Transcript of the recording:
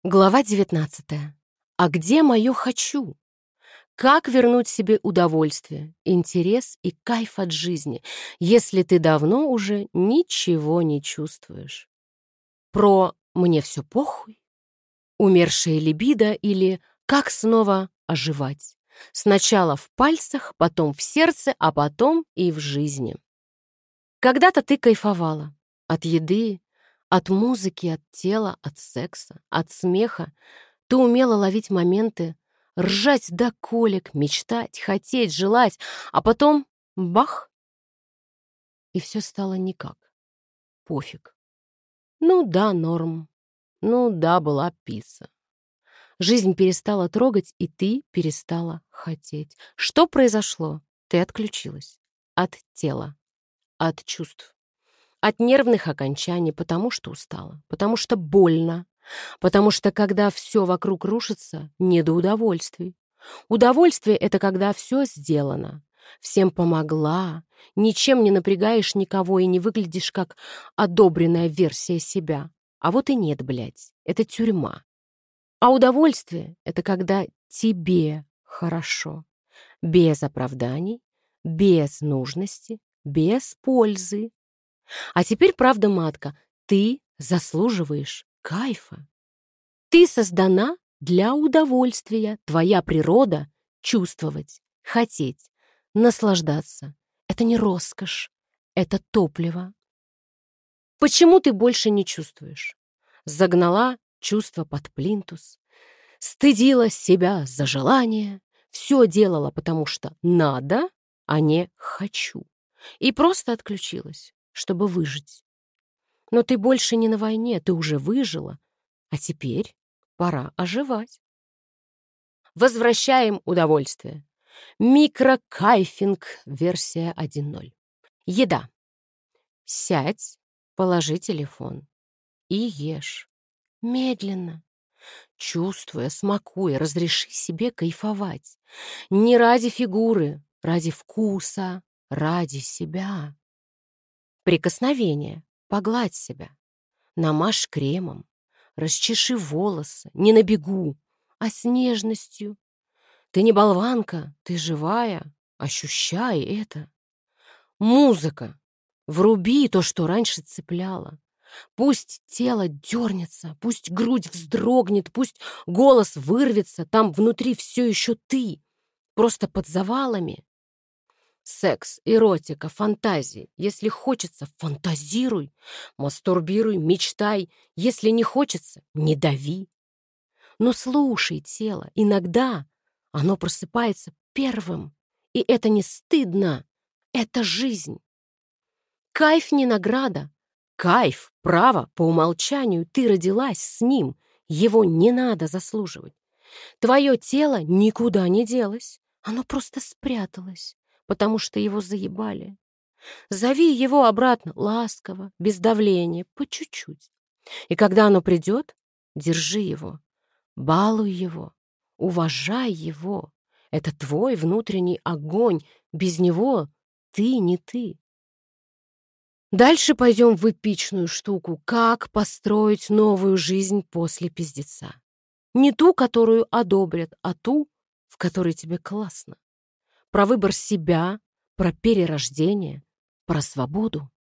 Глава 19. А где мое «хочу»? Как вернуть себе удовольствие, интерес и кайф от жизни, если ты давно уже ничего не чувствуешь? Про «мне все похуй», умершая либидо или «как снова оживать». Сначала в пальцах, потом в сердце, а потом и в жизни. Когда-то ты кайфовала от еды, от музыки, от тела, от секса, от смеха. Ты умела ловить моменты, ржать до колик, мечтать, хотеть, желать, а потом — бах! И все стало никак. Пофиг. Ну да, норм. Ну да, была пицца. Жизнь перестала трогать, и ты перестала хотеть. Что произошло? Ты отключилась. От тела, от чувств, от нервных окончаний, потому что устала, потому что больно, потому что когда все вокруг рушится, не до удовольствий. Удовольствие — это когда все сделано, всем помогла, ничем не напрягаешь никого и не выглядишь как одобренная версия себя. А вот и нет, блядь, это тюрьма. А удовольствие — это когда тебе хорошо, без оправданий, без нужности, без пользы. А теперь правда, матка, ты заслуживаешь кайфа. Ты создана для удовольствия. Твоя природа — чувствовать, хотеть, наслаждаться. Это не роскошь, это топливо. Почему ты больше не чувствуешь? Загнала чувство под плинтус, стыдила себя за желание, все делала, потому что надо, а не хочу. И просто отключилась, чтобы выжить. Но ты больше не на войне, ты уже выжила, а теперь пора оживать. Возвращаем удовольствие. Микрокайфинг, версия 1.0. Еда. Сядь, положи телефон и ешь. Медленно, чувствуя, смакуя, разреши себе кайфовать. Не ради фигуры, ради вкуса, ради себя. Прикосновение. Погладь себя. Намажь кремом. Расчеши волосы. Не на бегу, а с нежностью. Ты не болванка, ты живая. Ощущай это. Музыка. Вруби то, что раньше цепляло. Пусть тело дернется, пусть грудь вздрогнет, пусть голос вырвется, там внутри все еще ты, просто под завалами. Секс, эротика, фантазии. Если хочется, фантазируй, мастурбируй, мечтай. Если не хочется, не дави. Но слушай тело, иногда оно просыпается первым. И это не стыдно, это жизнь. Кайф не награда. Кайф, право, по умолчанию, ты родилась с ним. Его не надо заслуживать. Твое тело никуда не делось. Оно просто спряталось, потому что его заебали. Зови его обратно ласково, без давления, по чуть-чуть. И когда оно придет, держи его, балуй его, уважай его. Это твой внутренний огонь. Без него ты не ты. Дальше пойдем в эпичную штуку. Как построить новую жизнь после пиздеца. Не ту, которую одобрят, а ту, в которой тебе классно. Про выбор себя, про перерождение, про свободу.